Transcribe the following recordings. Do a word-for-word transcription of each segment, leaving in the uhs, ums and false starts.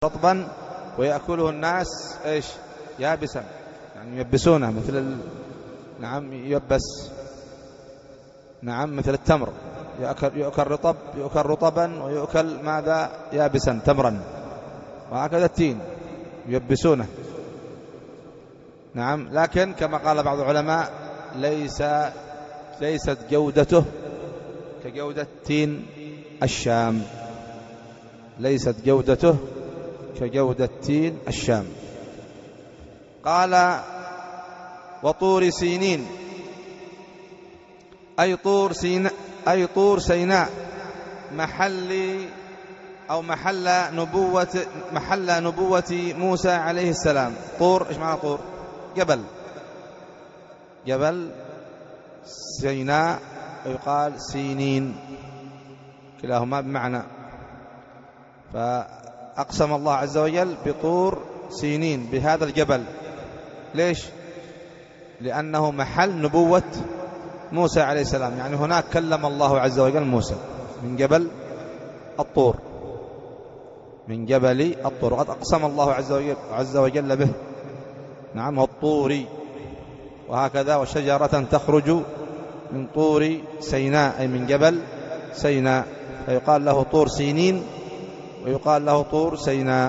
رطبا ويأكله الناس إيش يابسا، يعني يبسونه مثل ال... نعم يبس، نعم مثل التمر يؤكل, يؤكل رطب يؤكل رطبا ويؤكل ماذا يابسا تمرا، وهكذا التين يبسونه. نعم لكن كما قال بعض العلماء ليس ليست جودته كجودة تين الشام، ليست جودته كجودة تين الشام. قال وطور سينين أي طور سيناء أي طور سيناء محل أو محل نبوة محل نبوة موسى عليه السلام. طور إيش معنى طور؟ جبل، جبل سيناء ويقال سينين كلاهما بمعنى. فأقسم الله عز وجل بطور سينين بهذا الجبل. ليش؟ لأنه محل نبوة موسى عليه السلام، يعني هناك كلم الله عز وجل موسى من جبل الطور، من جبل الطور، وقد أقسم الله عز وجل, عز وجل به. نعم الطوري. وهكذا وشجرة تخرج من طور سيناء أي من جبل سيناء، فيقال له طور سينين ويقال له طور سيناء.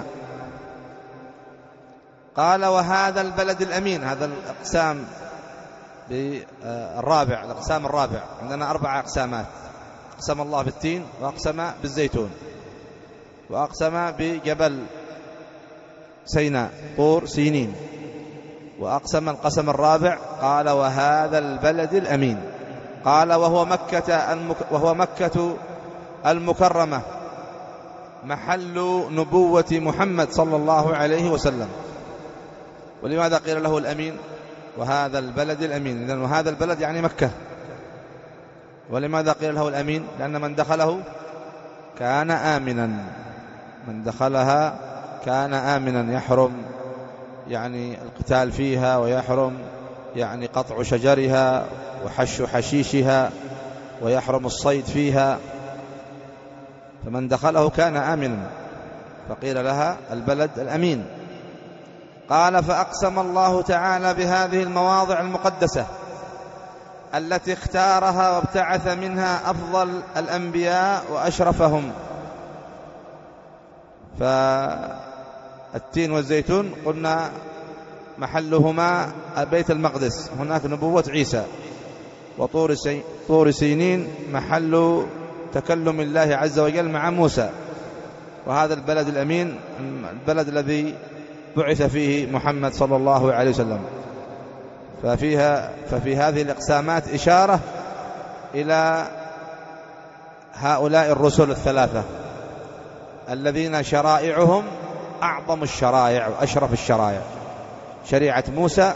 قال وهذا البلد الأمين، هذا الأقسام بالرابع، الأقسام الرابع، عندنا أربع أقسامات. أقسم الله بالتين، وأقسم بالزيتون، وأقسم بجبل سيناء طور سينين، وأقسم القسم الرابع قال وهذا البلد الأمين. قال وهو مكة المك وهو مكة المكرمة محل نبوة محمد صلى الله عليه وسلم. ولماذا قيل له الأمين؟ وهذا البلد الأمين، إذن وهذا البلد يعني مكة. ولماذا قيل له الأمين؟ لأن من دخله كان آمنا، من دخلها كان آمنا، يحرم يعني القتال فيها، ويحرم يعني قطع شجرها وحش حشيشها، ويحرم الصيد فيها، فمن دخله كان آمنا، فقيل لها البلد الأمين. قال فأقسم الله تعالى بهذه المواضع المقدسة التي اختارها وابتعث منها أفضل الأنبياء وأشرفهم. فالتين والزيتون قلنا محلهما بيت المقدس، هناك نبوة عيسى. وطور سي... طور سينين محل تكلم الله عز وجل مع موسى. وهذا البلد الأمين البلد الذي بعث فيه محمد صلى الله عليه وسلم. ففيها ففي هذه الإقسامات إشارة إلى هؤلاء الرسل الثلاثة الذين شرائعهم أعظم الشرائع وأشرف الشرائع، شريعة موسى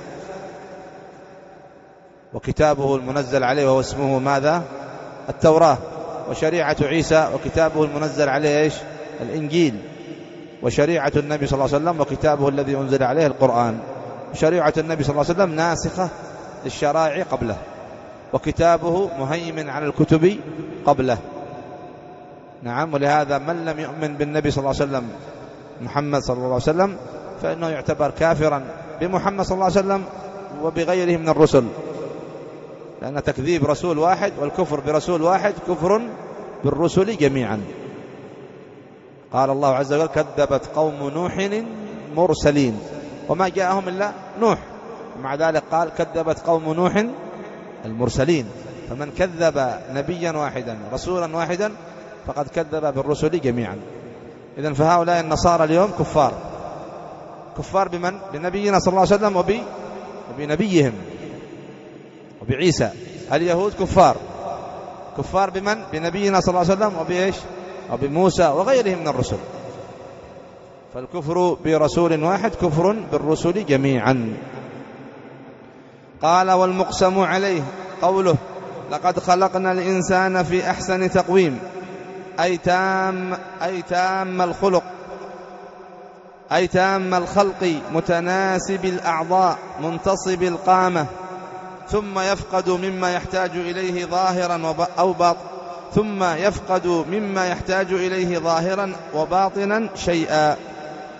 وكتابه المنزل عليه وهو اسمه ماذا؟ التوراة. وشريعة عيسى وكتابه المنزل عليه إيش؟ الإنجيل. وشريعة النبي صلى الله عليه وسلم وكتابه الذي أنزل عليه القرآن. شريعة النبي صلى الله عليه وسلم ناسخة للشرائع قبله، وكتابه مهيمن على الكتب قبله. نعم. ولهذا من لم يؤمن بالنبي صلى الله عليه وسلم محمد صلى الله عليه وسلم فإنه يعتبر كافرا بمحمد صلى الله عليه وسلم وبغيره من الرسل، لأن تكذيب رسول واحد والكفر برسول واحد كفر بالرسل جميعا. قال الله عز وجل كذبت قوم نوح مرسلين وما جاءهم إلا نوح، ومع ذلك قال كذبت قوم نوح المرسلين. فمن كذب نبيا واحدا رسولا واحدا فقد كذب بالرسل جميعا. إذن فهؤلاء النصارى اليوم كفار، كفار بمن؟ بنبينا صلى الله عليه وسلم وب... وبنبيهم وبعيسى. اليهود كفار، كفار بمن؟ بنبينا صلى الله عليه وسلم وبإيش؟ وبموسى وغيرهم من الرسل. فالكفر برسول واحد كفر بالرسل جميعا. قال والمقسم عليه قوله لقد خلقنا الإنسان في أحسن تقويم، أي تام أي تام الخلق، أي تام الخلق، متناسب الأعضاء، منتصب القامة، ثم يفقد مما يحتاج إليه ظاهرا أو باطنا ثم يفقد مما يحتاج إليه ظاهرا وباطنا شيئا.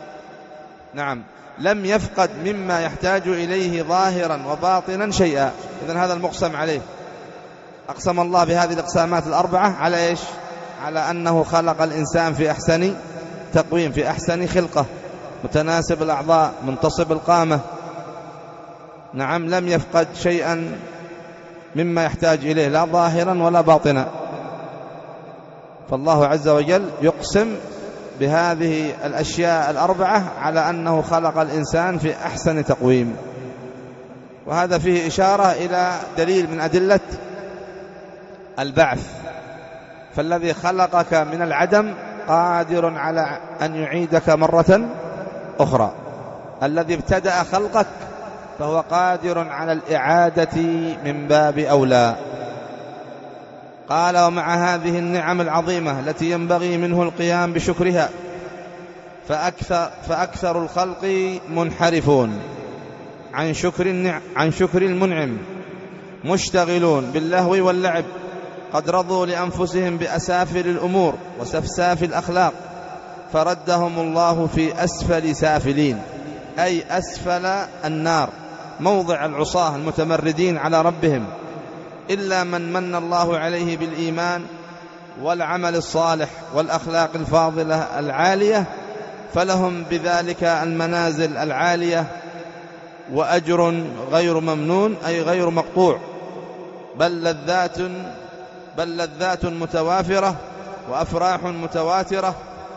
نعم لم يفقد مما يحتاج إليه ظاهرا وباطنا شيئا. إذن هذا المقسم عليه، أقسم الله بهذه الأقسامات الأربعة على إيش؟ على أنه خلق الإنسان في أحسن تقويم، في أحسن خلقة، متناسب الأعضاء، منتصب القامة. نعم لم يفقد شيئا مما يحتاج إليه لا ظاهرا ولا باطنا. فالله عز وجل يقسم بهذه الأشياء الأربعة على أنه خلق الإنسان في أحسن تقويم. وهذا فيه إشارة إلى دليل من أدلة البعث. فالذي خلقك من العدم قادر على أن يعيدك مرة أخرى، الذي ابتدأ خلقك فهو قادر على الإعادة من باب أولى. قال ومع هذه النعم العظيمة التي ينبغي منه القيام بشكرها فأكثر, فأكثر الخلق منحرفون عن شكر, عن شكر المنعم، مشتغلون باللهو واللعب، قد رضوا لأنفسهم بأسافل الأمور وسفساف الأخلاق، فردهم الله في أسفل سافلين، أي أسفل النار، موضع العصاة المتمردين على ربهم. إلا من من الله عليه بالإيمان والعمل الصالح والأخلاق الفاضلة العالية، فلهم بذلك المنازل العالية وأجر غير ممنون، أي غير مقطوع، بل لذات بل لذات متوافرة وأفراح متواترة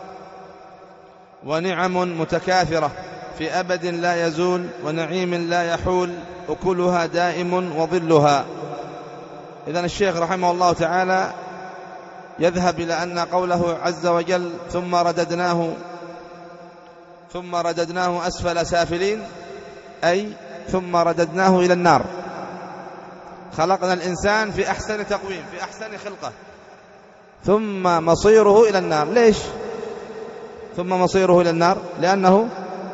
ونعم متكاثرة في أبد لا يزول ونعيم لا يحول، أكلها دائم وظلها. إذن الشيخ رحمه الله تعالى يذهب إلى أن قوله عز وجل ثم رددناه ثم رددناه أسفل سافلين، أي ثم رددناه إلى النار. خلقنا الإنسان في أحسن تقويم، في أحسن خلقة، ثم مصيره إلى النار. ليش ثم مصيره إلى النار؟ لأنه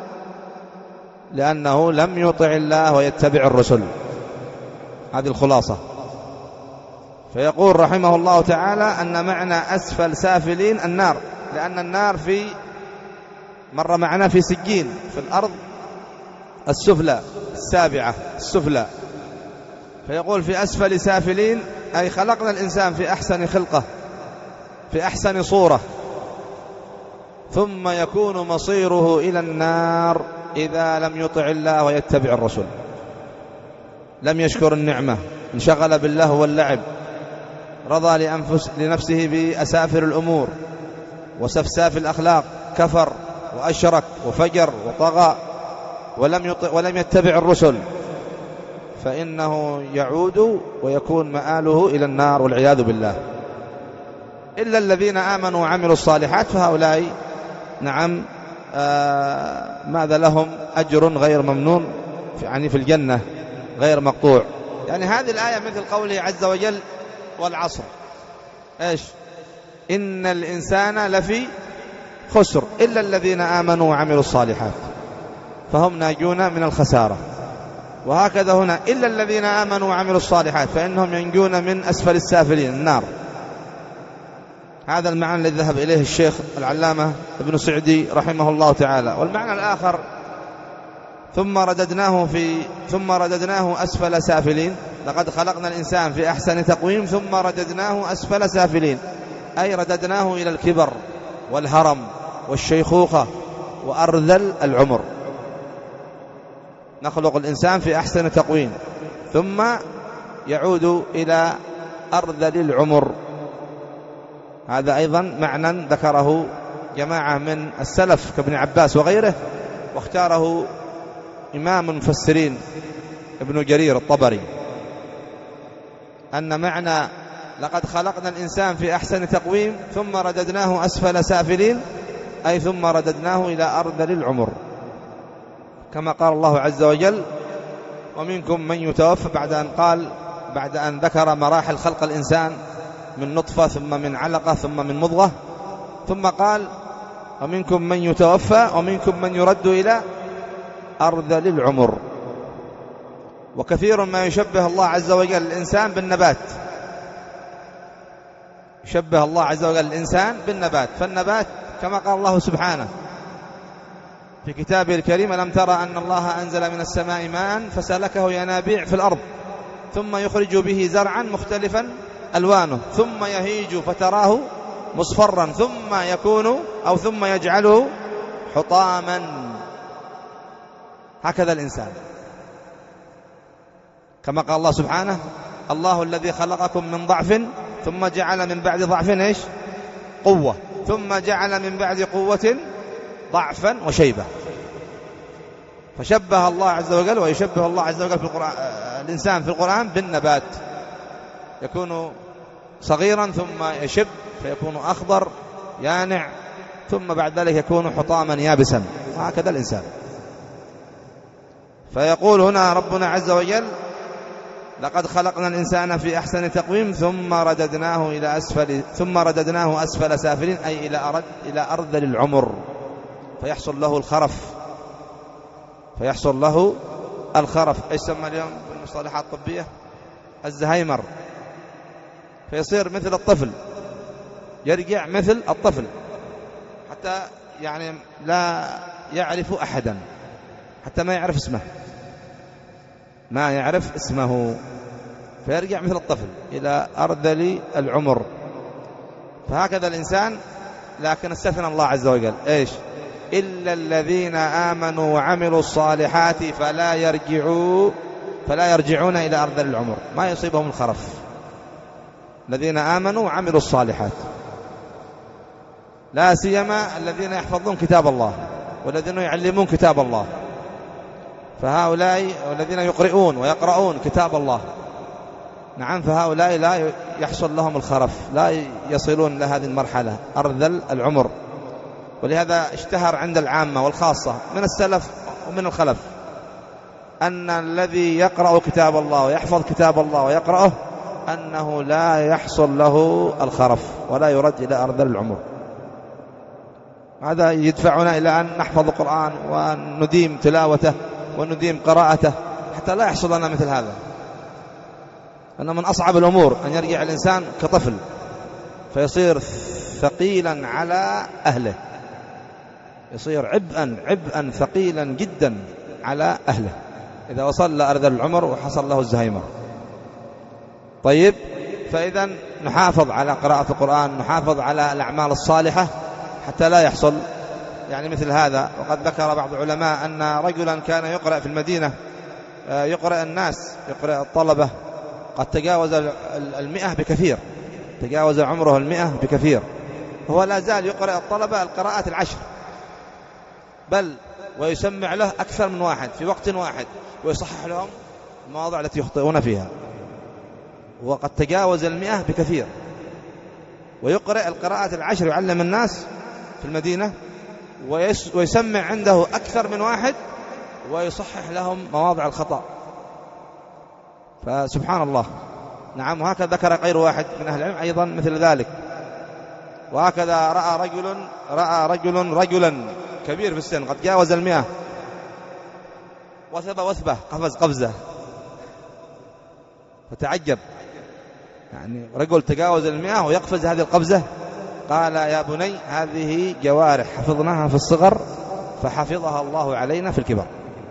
لأنه لم يطع الله ويتبع الرسل. هذه الخلاصة. فيقول رحمه الله تعالى أن معنى أسفل سافلين النار، لأن النار في مر معنا في سجين في الأرض السفلى السابعة السفلى. فيقول في أسفل سافلين، أي خلقنا الإنسان في أحسن خلقة، في أحسن صورة، ثم يكون مصيره إلى النار إذا لم يطع الله ويتبع الرسل. لم يشكر النعمة، انشغل بالله واللعب، رضى لأنفس لنفسه بأسافر الأمور وسفساف الأخلاق، كفر وأشرك وفجر وطغى، ولم يطع ولم يتبع الرسل، فإنه يعود ويكون مآله إلى النار والعياذ بالله. إلا الذين آمنوا وعملوا الصالحات فهؤلاء نعم آه ماذا لهم أجر غير ممنون، يعني في الجنة غير مقطوع. يعني هذه الآية مثل قوله عز وجل والعصر، إيش؟ إن الإنسان لفي خسر إلا الذين آمنوا وعملوا الصالحات فهم ناجون من الخسارة. وهكذا هنا إلا الذين آمنوا وعملوا الصالحات فإنهم ينجون من أسفل السافلين النار. هذا المعنى الذي ذهب إليه الشيخ العلامة ابن سعدي رحمه الله تعالى. والمعنى الآخر ثم رددناه في ثم رددناه أسفل سافلين، لقد خلقنا الإنسان في أحسن تقويم ثم رددناه أسفل سافلين، أي رددناه إلى الكبر والهرم والشيخوخة وأرذل العمر. نخلق الإنسان في أحسن تقويم ثم يعود إلى أرذل العمر. هذا أيضا معنى ذكره جماعة من السلف كابن عباس وغيره، واختاره إمام المفسرين ابن جرير الطبري، أن معنى لقد خلقنا الإنسان في أحسن تقويم ثم رددناه أسفل سافلين، أي ثم رددناه إلى أرذل العمر، كما قال الله عز وجل ومنكم من يتوفى، بعد أن قال بعد أن ذكر مراحل خلق الإنسان من نطفة ثم من علقة ثم من مضغة، ثم قال ومنكم من يتوفى ومنكم من يرد إلى أرذل العمر. وكثير ما يشبه الله عز وجل الإنسان بالنبات، يشبه الله عز وجل الإنسان بالنبات، فالنبات كما قال الله سبحانه في كتابه الكريم: ألم ترى أن الله أنزل من السماء ماء فسلكه ينابيع في الأرض ثم يخرج به زرعا مختلفا ألوانه ثم يهيج فتراه مصفرا ثم يكون أو ثم يجعله حطاما. هكذا الإنسان، كما قال الله سبحانه: الله الذي خلقكم من ضعف ثم جعل من بعد ضعف إيش؟ قوة، ثم جعل من بعد قوة ضعفا وشيبة. فشبه الله عز وجل ويشبه الله عز وجل في القرآن الإنسان في القرآن بالنبات، يكون صغيرا ثم يشب فيكون أخضر يانع ثم بعد ذلك يكون حطاما يابسا. وهكذا الإنسان. فيقول هنا ربنا عز وجل: لقد خلقنا الإنسان في أحسن تقويم ثم رددناه إلى أسفل ثم رددناه أسفل سافلين، أي إلى أرض إلى أرذل العمر، فيحصل له الخرف فيحصل له الخرف ايش سمى اليوم بالمصطلحات الطبية؟ الزهايمر. فيصير مثل الطفل، يرجع مثل الطفل، حتى يعني لا يعرف أحدا، حتى ما يعرف اسمه ما يعرف اسمه فيرجع مثل الطفل إلى أرذل العمر. فهكذا الإنسان، لكن استثنى الله عز وجل إيش؟ إلا الذين آمنوا وعملوا الصالحات فلا يرجعوا فلا يرجعون إلى أرذل العمر، ما يصيبهم الخرف. الذين آمنوا وعملوا الصالحات، لا سيما الذين يحفظون كتاب الله والذين يعلمون كتاب الله، فهؤلاء والذين يقرؤون ويقرؤون كتاب الله، نعم، فهؤلاء لا يحصل لهم الخرف، لا يصلون لهذه المرحلة أرذل العمر. ولهذا اشتهر عند العامة والخاصة من السلف ومن الخلف أن الذي يقرأ كتاب الله ويحفظ كتاب الله ويقرأه أنه لا يحصل له الخرف ولا يرد إلى أرذل العمر. هذا يدفعنا إلى أن نحفظ القرآن ونديم تلاوته ونديم قراءته حتى لا يحصل لنا مثل هذا. أنه من أصعب الأمور أن يرجع الإنسان كطفل فيصير ثقيلا على أهله، يصير عبئا عبئا ثقيلا جدا على أهله إذا وصل لأرذل العمر وحصل له الزهايمر. طيب، فإذا نحافظ على قراءة القرآن، نحافظ على الأعمال الصالحة حتى لا يحصل يعني مثل هذا. وقد ذكر بعض العلماء أن رجلا كان يقرأ في المدينة، يقرأ الناس، يقرأ الطلبة، قد تجاوز المئة بكثير، تجاوز عمره المئة بكثير، هو لا زال يقرأ الطلبة القراءات العشر، بل ويسمع له أكثر من واحد في وقت واحد ويصحح لهم المواضع التي يخطئون فيها، وقد تجاوز المئة بكثير، ويقرأ القراءات العشر، يعلم الناس في المدينة ويسمع عنده أكثر من واحد ويصحح لهم مواضع الخطأ. فسبحان الله، نعم. وهكذا ذكر غير واحد من أهل العلم أيضا مثل ذلك. وهكذا رأى رجل رأى رجل رجلا كبير في السن قد جاوز المئة، وثب وثبة، قفز قفزة، فتعجب، يعني رجل تجاوز المئة ويقفز هذه القفزة. قال: يا بني، هذه جوارح حفظناها في الصغر فحفظها الله علينا في الكبر.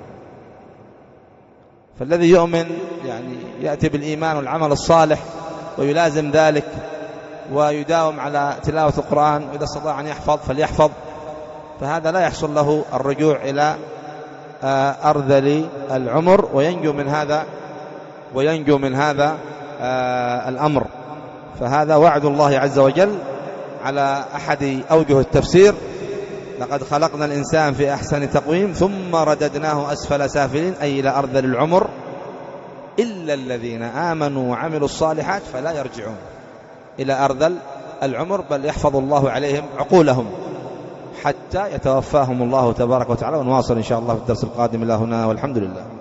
فالذي يؤمن يعني يأتي بالإيمان والعمل الصالح ويلازم ذلك ويداوم على تلاوة القرآن، وإذا استطاع أن يحفظ فليحفظ، فهذا لا يحصل له الرجوع إلى أرذل العمر وينجو من هذا وينجو من هذا الأمر. فهذا وعد الله عز وجل على أحد أوجه التفسير: لقد خلقنا الإنسان في أحسن تقويم ثم رددناه أسفل سافلين، أي إلى أرذل العمر، إلا الذين آمنوا وعملوا الصالحات فلا يرجعون إلى أرذل العمر، بل يحفظ الله عليهم عقولهم حتى يتوفاهم الله تبارك وتعالى. ونواصل إن شاء الله في الدرس القادم. إلى هنا والحمد لله.